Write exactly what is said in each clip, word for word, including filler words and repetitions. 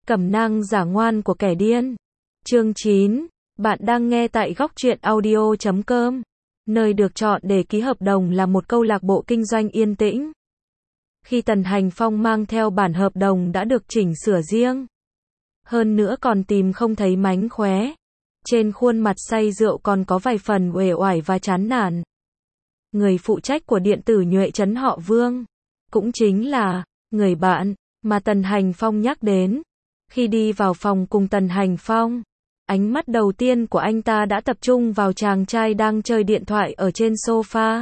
Cẩm nang giả ngoan của kẻ điên. Chương chín. Bạn đang nghe tại góc truyện audio chấm com. Nơi được chọn để ký hợp đồng là một câu lạc bộ kinh doanh yên tĩnh. Khi Tần Hành Phong mang theo bản hợp đồng đã được chỉnh sửa riêng. Hơn nữa còn tìm không thấy mánh khóe. Trên khuôn mặt say rượu còn có vài phần uể oải và chán nản. Người phụ trách của điện tử nhuệ trấn họ Vương. Cũng chính là người bạn mà Tần Hành Phong nhắc đến. Khi đi vào phòng cùng Tần Hành Phong, ánh mắt đầu tiên của anh ta đã tập trung vào chàng trai đang chơi điện thoại ở trên sofa.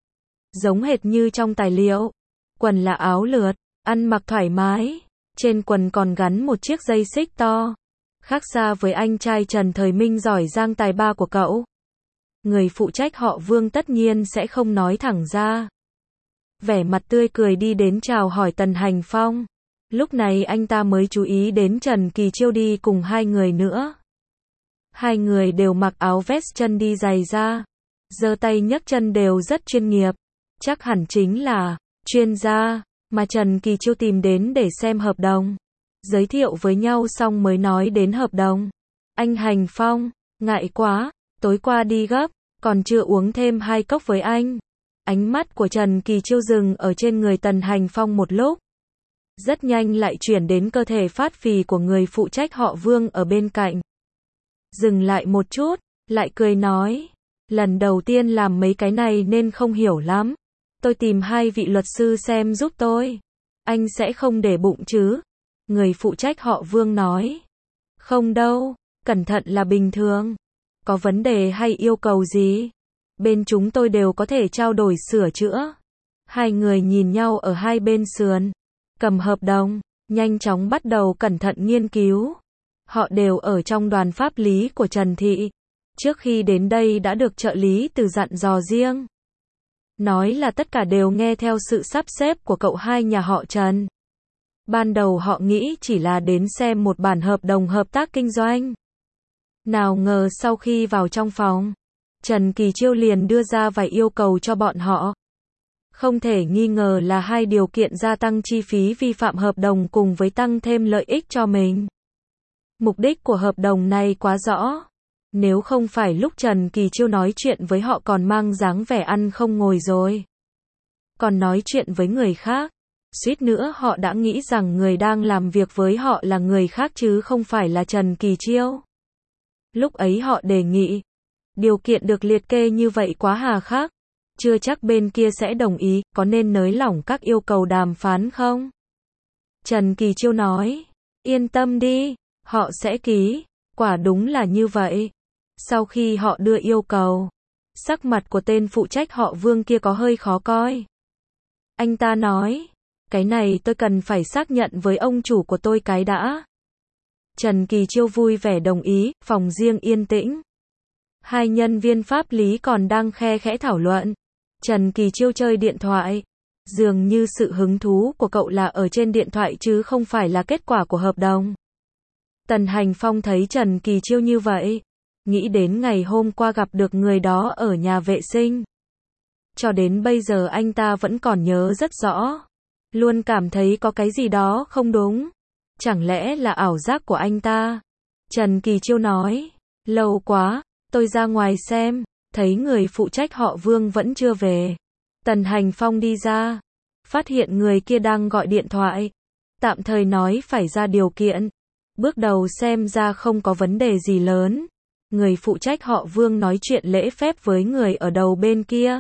Giống hệt như trong tài liệu. Quần là áo lượt, ăn mặc thoải mái, trên quần còn gắn một chiếc dây xích to. Khác xa với anh trai Trần Thời Minh giỏi giang tài ba của cậu. Người phụ trách họ Vương tất nhiên sẽ không nói thẳng ra. Vẻ mặt tươi cười đi đến chào hỏi Tần Hành Phong. Lúc này anh ta mới chú ý đến Trần Kỳ Chiêu đi cùng hai người nữa. Hai người đều mặc áo vest chân đi giày da. Giơ tay nhấc chân đều rất chuyên nghiệp. Chắc hẳn chính là chuyên gia mà Trần Kỳ Chiêu tìm đến để xem hợp đồng. Giới thiệu với nhau xong mới nói đến hợp đồng. Anh Hành Phong, ngại quá, tối qua đi gấp, còn chưa uống thêm hai cốc với anh. Ánh mắt của Trần Kỳ Chiêu dừng ở trên người Tần Hành Phong một lúc. Rất nhanh lại chuyển đến cơ thể phát phì của người phụ trách họ Vương ở bên cạnh. Dừng lại một chút, lại cười nói. Lần đầu tiên làm mấy cái này nên không hiểu lắm. Tôi tìm hai vị luật sư xem giúp tôi. Anh sẽ không để bụng chứ? Người phụ trách họ Vương nói. Không đâu, cẩn thận là bình thường. Có vấn đề hay yêu cầu gì? Bên chúng tôi đều có thể trao đổi sửa chữa. Hai người nhìn nhau ở hai bên sườn. Cầm hợp đồng, nhanh chóng bắt đầu cẩn thận nghiên cứu. Họ đều ở trong đoàn pháp lý của Trần Thị. Trước khi đến đây đã được trợ lý từ dặn dò riêng. Nói là tất cả đều nghe theo sự sắp xếp của cậu hai nhà họ Trần. Ban đầu họ nghĩ chỉ là đến xem một bản hợp đồng hợp tác kinh doanh. Nào ngờ sau khi vào trong phòng, Trần Kỳ Chiêu liền đưa ra vài yêu cầu cho bọn họ. Không thể nghi ngờ là hai điều kiện gia tăng chi phí vi phạm hợp đồng cùng với tăng thêm lợi ích cho mình. Mục đích của hợp đồng này quá rõ. Nếu không phải lúc Trần Kỳ Chiêu nói chuyện với họ còn mang dáng vẻ ăn không ngồi rồi. Còn nói chuyện với người khác. Suýt nữa họ đã nghĩ rằng người đang làm việc với họ là người khác chứ không phải là Trần Kỳ Chiêu. Lúc ấy họ đề nghị. Điều kiện được liệt kê như vậy quá hà khắc. Chưa chắc bên kia sẽ đồng ý, có nên nới lỏng các yêu cầu đàm phán không? Trần Kỳ Chiêu nói. Yên tâm đi, họ sẽ ký. Quả đúng là như vậy. Sau khi họ đưa yêu cầu, sắc mặt của tên phụ trách họ Vương kia có hơi khó coi. Anh ta nói. Cái này tôi cần phải xác nhận với ông chủ của tôi cái đã. Trần Kỳ Chiêu vui vẻ đồng ý, phòng riêng yên tĩnh. Hai nhân viên pháp lý còn đang khe khẽ thảo luận. Trần Kỳ Chiêu chơi điện thoại. Dường như sự hứng thú của cậu là ở trên điện thoại chứ không phải là kết quả của hợp đồng. Tần Hành Phong thấy Trần Kỳ Chiêu như vậy. Nghĩ đến ngày hôm qua gặp được người đó ở nhà vệ sinh. Cho đến bây giờ anh ta vẫn còn nhớ rất rõ. Luôn cảm thấy có cái gì đó không đúng. Chẳng lẽ là ảo giác của anh ta? Trần Kỳ Chiêu nói. Lâu quá, tôi ra ngoài xem. Thấy người phụ trách họ Vương vẫn chưa về. Tần Hành Phong đi ra. Phát hiện người kia đang gọi điện thoại. Tạm thời nói phải ra điều kiện. Bước đầu xem ra không có vấn đề gì lớn. Người phụ trách họ Vương nói chuyện lễ phép với người ở đầu bên kia.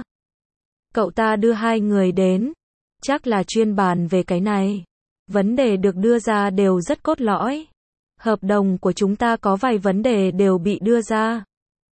Cậu ta đưa hai người đến. Chắc là chuyên bàn về cái này. Vấn đề được đưa ra đều rất cốt lõi. Hợp đồng của chúng ta có vài vấn đề đều bị đưa ra.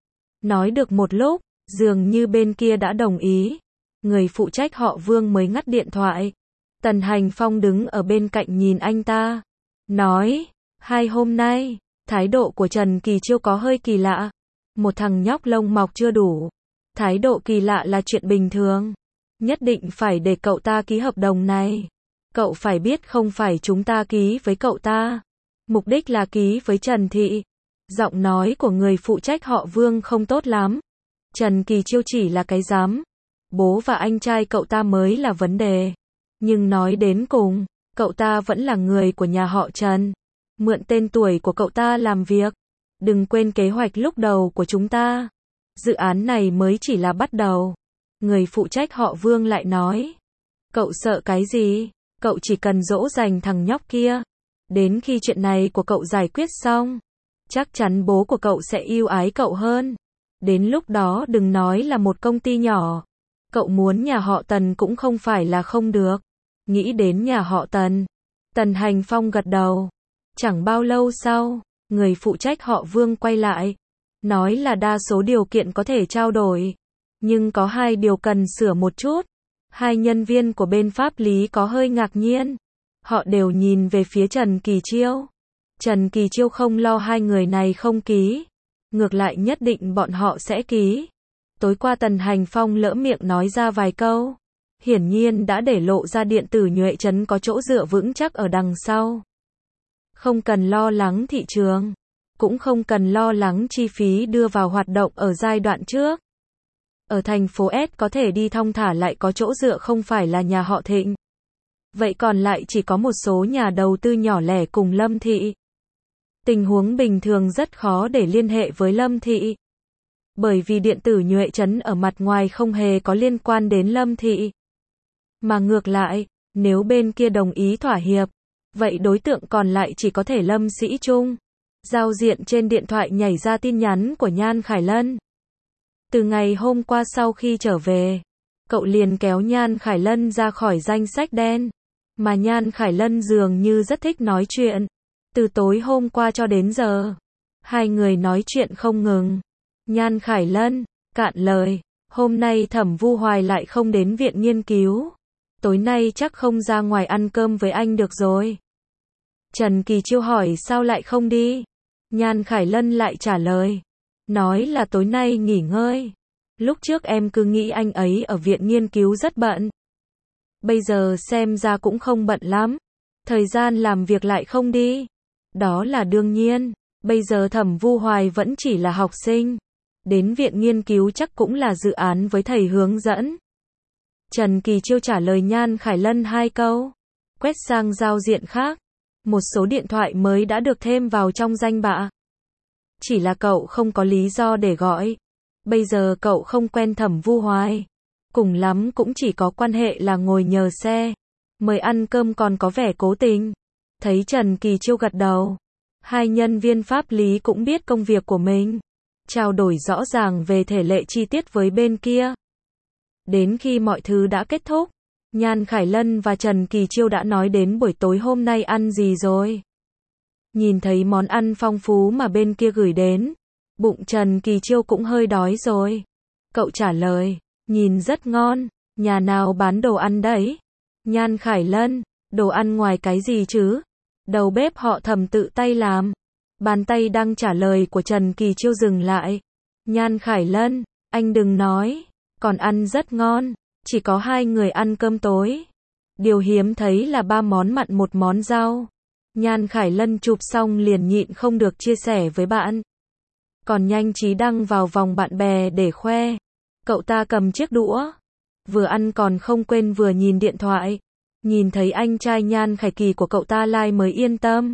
Nói được một lúc, dường như bên kia đã đồng ý. Người phụ trách họ Vương mới ngắt điện thoại. Tần Hành Phong đứng ở bên cạnh nhìn anh ta. Nói, hai hôm nay, thái độ của Trần Kỳ Chiêu có hơi kỳ lạ. Một thằng nhóc lông mọc chưa đủ. Thái độ kỳ lạ là chuyện bình thường. Nhất định phải để cậu ta ký hợp đồng này. Cậu phải biết không phải chúng ta ký với cậu ta. Mục đích là ký với Trần Thị. Giọng nói của người phụ trách họ Vương không tốt lắm. Trần Kỳ Chiêu chỉ là cái giám. Bố và anh trai cậu ta mới là vấn đề. Nhưng nói đến cùng, cậu ta vẫn là người của nhà họ Trần. Mượn tên tuổi của cậu ta làm việc. Đừng quên kế hoạch lúc đầu của chúng ta. Dự án này mới chỉ là bắt đầu. Người phụ trách họ Vương lại nói. Cậu sợ cái gì? Cậu chỉ cần dỗ dành thằng nhóc kia. Đến khi chuyện này của cậu giải quyết xong, chắc chắn bố của cậu sẽ yêu ái cậu hơn. Đến lúc đó đừng nói là một công ty nhỏ. Cậu muốn nhà họ Tần cũng không phải là không được. Nghĩ đến nhà họ Tần. Tần Hành Phong gật đầu. Chẳng bao lâu sau, người phụ trách họ Vương quay lại. Nói là đa số điều kiện có thể trao đổi. Nhưng có hai điều cần sửa một chút. Hai nhân viên của bên pháp lý có hơi ngạc nhiên. Họ đều nhìn về phía Trần Kỳ Chiêu. Trần Kỳ Chiêu không lo hai người này không ký. Ngược lại nhất định bọn họ sẽ ký. Tối qua Tần Hành Phong lỡ miệng nói ra vài câu. Hiển nhiên đã để lộ ra điện tử Nhuệ Trấn có chỗ dựa vững chắc ở đằng sau. Không cần lo lắng thị trường. Cũng không cần lo lắng chi phí đưa vào hoạt động ở giai đoạn trước. Ở thành phố S có thể đi thong thả lại có chỗ dựa không phải là nhà họ Thịnh. Vậy còn lại chỉ có một số nhà đầu tư nhỏ lẻ cùng Lâm Thị. Tình huống bình thường rất khó để liên hệ với Lâm Thị. Bởi vì điện tử Nhuệ Trấn ở mặt ngoài không hề có liên quan đến Lâm Thị. Mà ngược lại, nếu bên kia đồng ý thỏa hiệp, vậy đối tượng còn lại chỉ có thể Lâm Sĩ Trung. Giao diện trên điện thoại nhảy ra tin nhắn của Nhan Khải Lân. Từ ngày hôm qua sau khi trở về, cậu liền kéo Nhan Khải Lân ra khỏi danh sách đen. Mà Nhan Khải Lân dường như rất thích nói chuyện. Từ tối hôm qua cho đến giờ, hai người nói chuyện không ngừng. Nhan Khải Lân, cạn lời, hôm nay Thẩm Vu Hoài lại không đến viện nghiên cứu. Tối nay chắc không ra ngoài ăn cơm với anh được rồi. Trần Kỳ Chiêu hỏi sao lại không đi? Nhan Khải Lân lại trả lời. Nói là tối nay nghỉ ngơi. Lúc trước em cứ nghĩ anh ấy ở viện nghiên cứu rất bận. Bây giờ xem ra cũng không bận lắm. Thời gian làm việc lại không đi. Đó là đương nhiên. Bây giờ Thẩm Vu Hoài vẫn chỉ là học sinh. Đến viện nghiên cứu chắc cũng là dự án với thầy hướng dẫn. Trần Kỳ Chiêu trả lời Nhan Khải Lân hai câu. Quét sang giao diện khác. Một số điện thoại mới đã được thêm vào trong danh bạ. Chỉ là cậu không có lý do để gọi. Bây giờ cậu không quen Thẩm Vu Hoài. Cùng lắm cũng chỉ có quan hệ là ngồi nhờ xe. Mời ăn cơm còn có vẻ cố tình. Thấy Trần Kỳ Chiêu gật đầu. Hai nhân viên pháp lý cũng biết công việc của mình. Trao đổi rõ ràng về thể lệ chi tiết với bên kia. Đến khi mọi thứ đã kết thúc, Nhan Khải Lân và Trần Kỳ Chiêu đã nói đến buổi tối hôm nay ăn gì rồi. Nhìn thấy món ăn phong phú mà bên kia gửi đến, bụng Trần Kỳ Chiêu cũng hơi đói rồi. Cậu trả lời, nhìn rất ngon, nhà nào bán đồ ăn đấy? Nhan Khải Lân, đồ ăn ngoài cái gì chứ? Đầu bếp họ Thẩm tự tay làm. Bàn tay đang trả lời của Trần Kỳ Chiêu dừng lại. Nhan Khải Lân, anh đừng nói, còn ăn rất ngon, chỉ có hai người ăn cơm tối. Điều hiếm thấy là ba món mặn một món rau. Nhan Khải Lân chụp xong liền nhịn không được chia sẻ với bạn. Còn nhanh trí đăng vào vòng bạn bè để khoe. Cậu ta cầm chiếc đũa. Vừa ăn còn không quên vừa nhìn điện thoại. Nhìn thấy anh trai Nhan Khải Kỳ của cậu ta like mới yên tâm.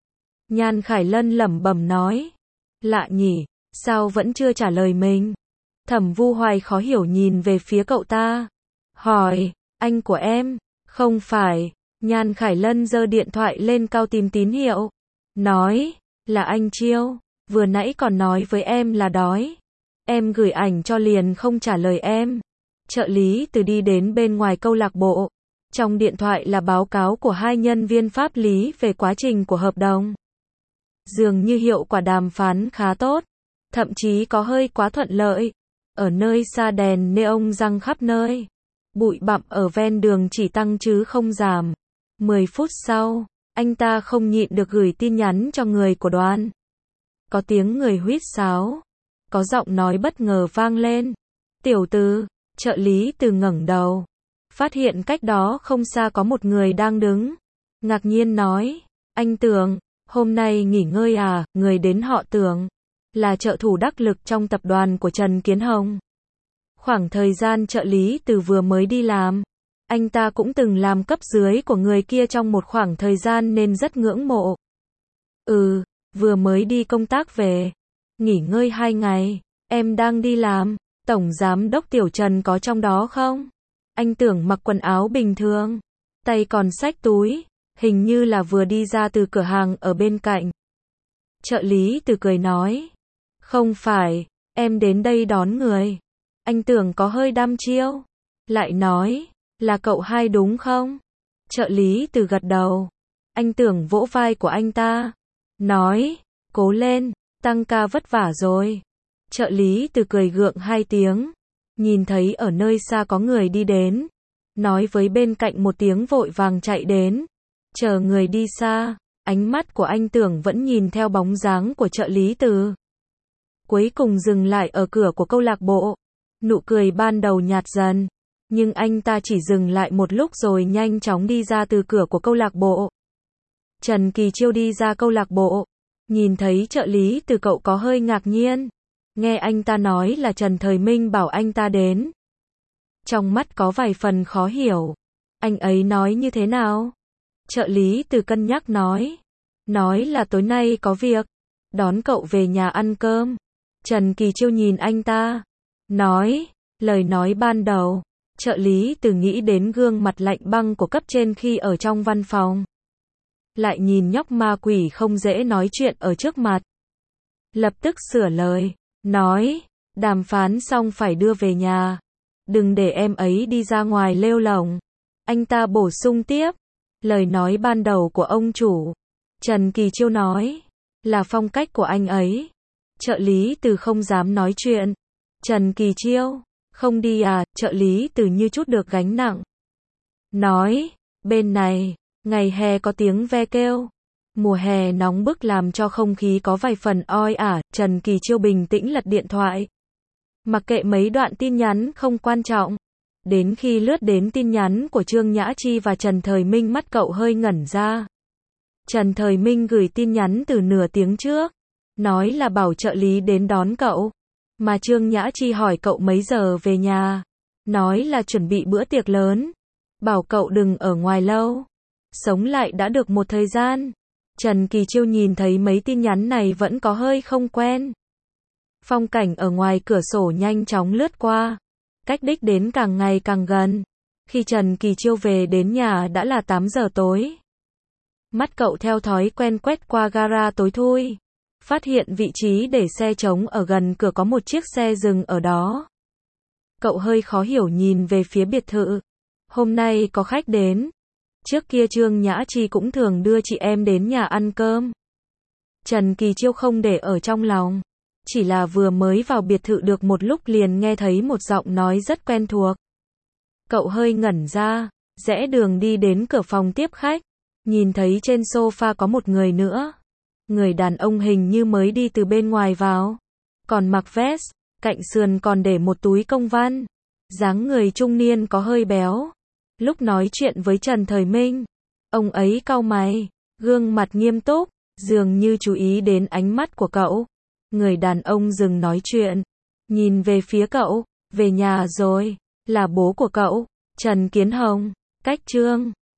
Nhan Khải Lân lẩm bẩm nói. Lạ nhỉ, sao vẫn chưa trả lời mình? Thẩm Vu Hoài khó hiểu nhìn về phía cậu ta. Hỏi, anh của em? Không phải. Nhan Khải Lân giơ điện thoại lên cao tìm tín hiệu. Nói, là anh Chiêu. Vừa nãy còn nói với em là đói. Em gửi ảnh cho liền không trả lời em. Trợ lý từ đi đến bên ngoài câu lạc bộ. Trong điện thoại là báo cáo của hai nhân viên pháp lý về quá trình của hợp đồng. Dường như hiệu quả đàm phán khá tốt. Thậm chí có hơi quá thuận lợi. Ở nơi xa đèn neon răng khắp nơi. Bụi bặm ở ven đường chỉ tăng chứ không giảm. mười phút sau, anh ta không nhịn được gửi tin nhắn cho người của đoàn. Có tiếng người huýt sáo. Có giọng nói bất ngờ vang lên. Tiểu Từ, trợ lý Từ ngẩng đầu. Phát hiện cách đó không xa có một người đang đứng. Ngạc nhiên nói, anh Tường, hôm nay nghỉ ngơi à? Người đến họ Tường là trợ thủ đắc lực trong tập đoàn của Trần Kiến Hồng. Khoảng thời gian trợ lý Từ vừa mới đi làm, anh ta cũng từng làm cấp dưới của người kia trong một khoảng thời gian nên rất ngưỡng mộ. Ừ, vừa mới đi công tác về. Nghỉ ngơi hai ngày. Em đang đi làm. Tổng giám đốc Tiểu Trần có trong đó không? Anh Tưởng mặc quần áo bình thường. Tay còn xách túi. Hình như là vừa đi ra từ cửa hàng ở bên cạnh. Trợ lý Từ cười nói. Không phải, em đến đây đón người. Anh Tưởng có hơi đăm chiêu. Lại nói, là cậu hai đúng không? Trợ lý Từ gật đầu. Anh Tưởng vỗ vai của anh ta. Nói, cố lên, tăng ca vất vả rồi. Trợ lý Từ cười gượng hai tiếng. Nhìn thấy ở nơi xa có người đi đến. Nói với bên cạnh một tiếng vội vàng chạy đến. Chờ người đi xa, ánh mắt của anh Tưởng vẫn nhìn theo bóng dáng của trợ lý Từ. Cuối cùng dừng lại ở cửa của câu lạc bộ. Nụ cười ban đầu nhạt dần. Nhưng anh ta chỉ dừng lại một lúc rồi nhanh chóng đi ra từ cửa của câu lạc bộ. Trần Kỳ Chiêu đi ra câu lạc bộ. Nhìn thấy trợ lý Từ cậu có hơi ngạc nhiên. Nghe anh ta nói là Trần Thời Minh bảo anh ta đến. Trong mắt có vài phần khó hiểu. Anh ấy nói như thế nào? Trợ lý Từ cân nhắc nói. Nói là tối nay có việc. Đón cậu về nhà ăn cơm. Trần Kỳ Chiêu nhìn anh ta. Nói. Lời nói ban đầu. Trợ lý Từ nghĩ đến gương mặt lạnh băng của cấp trên khi ở trong văn phòng. Lại nhìn nhóc ma quỷ không dễ nói chuyện ở trước mặt. Lập tức sửa lời. Nói. Đàm phán xong phải đưa về nhà. Đừng để em ấy đi ra ngoài lêu lổng. Anh ta bổ sung tiếp. Lời nói ban đầu của ông chủ. Trần Kỳ Chiêu nói. Là phong cách của anh ấy. Trợ lý Từ không dám nói chuyện. Trần Kỳ Chiêu. Không đi à? Trợ lý Từ như chút được gánh nặng. Nói. Bên này. Ngày hè có tiếng ve kêu. Mùa hè nóng bức làm cho không khí có vài phần oi ả. Trần Kỳ Chiêu bình tĩnh lật điện thoại. Mặc kệ mấy đoạn tin nhắn không quan trọng. Đến khi lướt đến tin nhắn của Trương Nhã Chi và Trần Thời Minh, mắt cậu hơi ngẩn ra. Trần Thời Minh gửi tin nhắn từ nửa tiếng trước. Nói là bảo trợ lý đến đón cậu. Mà Trương Nhã Chi hỏi cậu mấy giờ về nhà. Nói là chuẩn bị bữa tiệc lớn. Bảo cậu đừng ở ngoài lâu. Sống lại đã được một thời gian. Trần Kỳ Chiêu nhìn thấy mấy tin nhắn này vẫn có hơi không quen. Phong cảnh ở ngoài cửa sổ nhanh chóng lướt qua. Cách đích đến càng ngày càng gần. Khi Trần Kỳ Chiêu về đến nhà đã là tám giờ tối. Mắt cậu theo thói quen quét qua gara tối thui. Phát hiện vị trí để xe trống ở gần cửa có một chiếc xe dừng ở đó. Cậu hơi khó hiểu nhìn về phía biệt thự. Hôm nay có khách đến. Trước kia Trương Nhã Chi cũng thường đưa chị em đến nhà ăn cơm. Trần Kỳ Chiêu không để ở trong lòng. Chỉ là vừa mới vào biệt thự được một lúc liền nghe thấy một giọng nói rất quen thuộc. Cậu hơi ngẩn ra, rẽ đường đi đến cửa phòng tiếp khách. Nhìn thấy trên sofa có một người nữa. Người đàn ông hình như mới đi từ bên ngoài vào. Còn mặc vest, cạnh sườn còn để một túi công văn. Dáng người trung niên có hơi béo. Lúc nói chuyện với Trần Thời Minh, ông ấy cau mày, gương mặt nghiêm túc, dường như chú ý đến ánh mắt của cậu. Người đàn ông dừng nói chuyện, nhìn về phía cậu. Về nhà rồi, là bố của cậu, Trần Kiến Hồng. Cách Trương